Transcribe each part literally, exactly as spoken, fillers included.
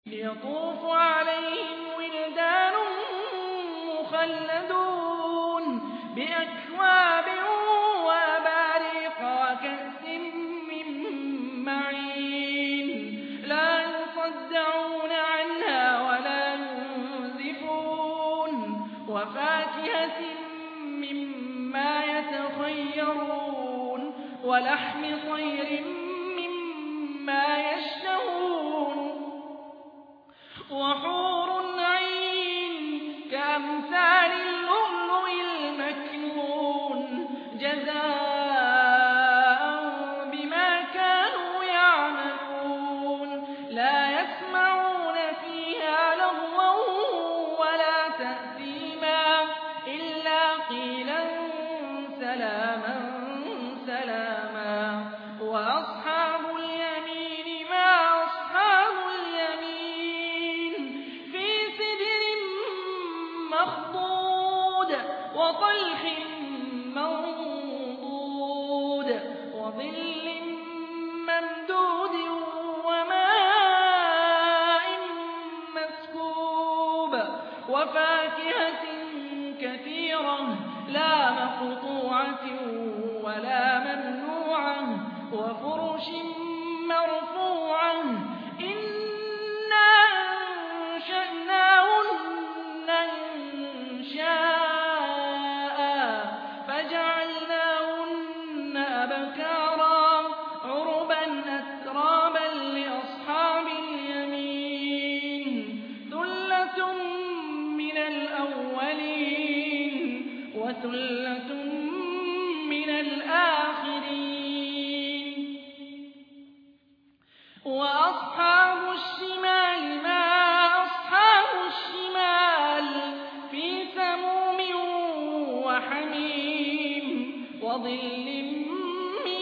يطوف عليهم ولدان مخلدون بأكواب وأباريق وكأس من معين لا يصدعون عنها ولا ينزفون وفاكهة مما يتخيرون ولحم طير مما يشتهون وحور عين كأمثال اللؤلؤ المكنون جزاء بما كانوا يعملون لا يسمعون فيها لغوا ولا تأثيما إلا قيلا سلاما سلاما وأصحاب اليمين ما أصحاب اليمين في سدر مخضود وطلح منضود وظل ممدود وماء مسكوب وفاكهة كثيرة لا مقطوعة ولا ممنوعة وفرش مرفوعة إنا أنشأناهن إنشاء فجعلناهن أبكارا عربا أترابا لأصحاب اليمين ثلة من الأولين وثلة من الآخرين وأصحاب الشمال ما أصحاب الشمال في سموم وحميم وظل من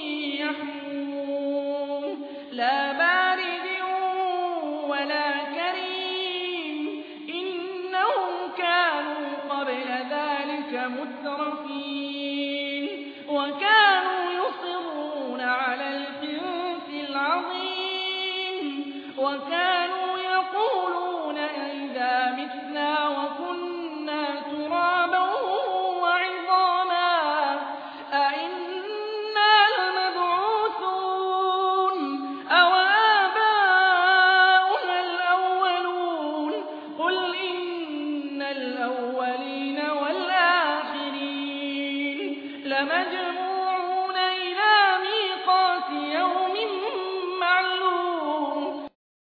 يحموم لا بارد ولا كريم إنهم كانوا قبل ذلك مترفين وكانوا يصرون على الحنث العظيم وكانوا يقولون